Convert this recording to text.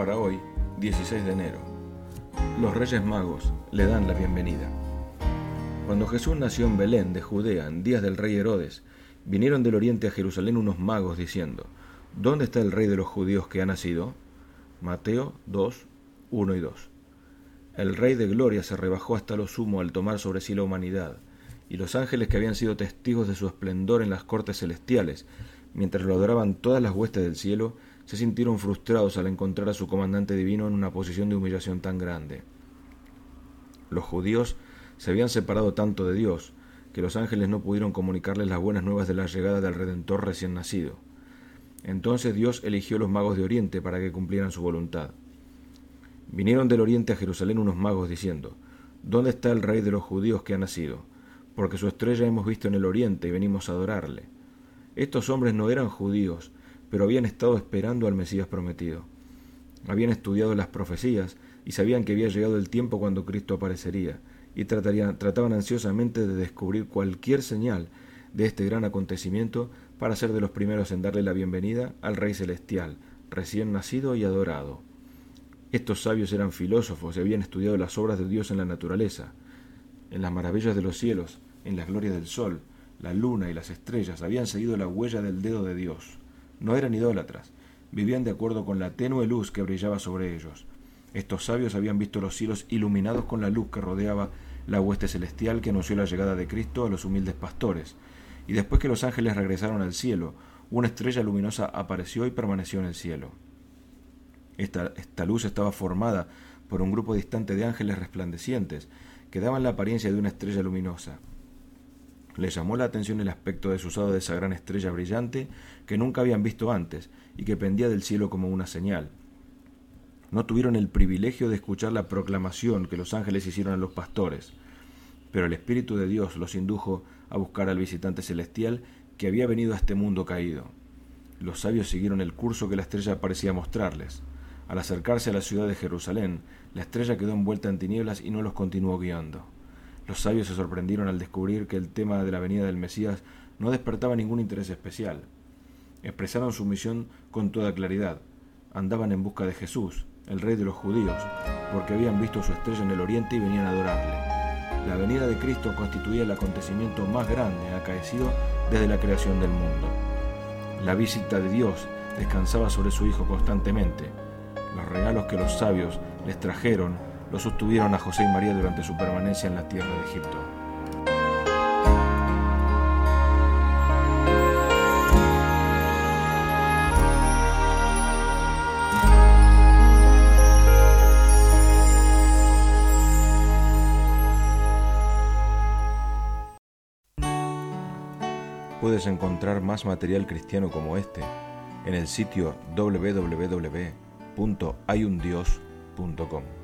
para hoy, 16 de enero. Los Reyes Magos le dan la bienvenida. Cuando Jesús nació en Belén de Judea, en días del rey Herodes, vinieron del oriente a Jerusalén unos magos diciendo: ¿Dónde está el rey de los judíos que ha nacido? Mateo 2, 1 y 2. El Rey de Gloria se rebajó hasta lo sumo al tomar sobre sí la humanidad, y los ángeles que habían sido testigos de su esplendor en las cortes celestiales, mientras lo adoraban todas las huestes del cielo, se sintieron frustrados al encontrar a su comandante divino en una posición de humillación tan grande. Los judíos se habían separado tanto de Dios que los ángeles no pudieron comunicarles las buenas nuevas de la llegada del Redentor recién nacido. Entonces Dios eligió los magos de Oriente para que cumplieran su voluntad. Vinieron del Oriente a Jerusalén unos magos diciendo: ¿Dónde está el Rey de los judíos que ha nacido? Porque su estrella hemos visto en el Oriente y venimos a adorarle. Estos hombres no eran judíos, pero habían estado esperando al Mesías prometido. Habían estudiado las profecías y sabían que había llegado el tiempo cuando Cristo aparecería, y trataban ansiosamente de descubrir cualquier señal de este gran acontecimiento para ser de los primeros en darle la bienvenida al Rey Celestial, recién nacido y adorado. Estos sabios eran filósofos y habían estudiado las obras de Dios en la naturaleza, en las maravillas de los cielos, en las glorias del sol, la luna y las estrellas. Habían seguido la huella del dedo de Dios. No eran idólatras, vivían de acuerdo con la tenue luz que brillaba sobre ellos. Estos sabios habían visto los cielos iluminados con la luz que rodeaba la hueste celestial que anunció la llegada de Cristo a los humildes pastores. Y después que los ángeles regresaron al cielo, una estrella luminosa apareció y permaneció en el cielo. Esta luz estaba formada por un grupo distante de ángeles resplandecientes que daban la apariencia de una estrella luminosa. Les llamó la atención el aspecto desusado de esa gran estrella brillante que nunca habían visto antes y que pendía del cielo como una señal. No tuvieron el privilegio de escuchar la proclamación que los ángeles hicieron a los pastores, pero el Espíritu de Dios los indujo a buscar al visitante celestial que había venido a este mundo caído. Los sabios siguieron el curso que la estrella parecía mostrarles. Al acercarse a la ciudad de Jerusalén, la estrella quedó envuelta en tinieblas y no los continuó guiando. Los sabios se sorprendieron al descubrir que el tema de la venida del Mesías no despertaba ningún interés especial. Expresaron su misión con toda claridad. Andaban en busca de Jesús, el Rey de los judíos, porque habían visto su estrella en el oriente y venían a adorarle. La venida de Cristo constituía el acontecimiento más grande acaecido desde la creación del mundo. La visita de Dios descansaba sobre su Hijo constantemente. Los regalos que los sabios les trajeron los sostuvieron a José y María durante su permanencia en la tierra de Egipto. Puedes encontrar más material cristiano como este en el sitio www.hayundios.com.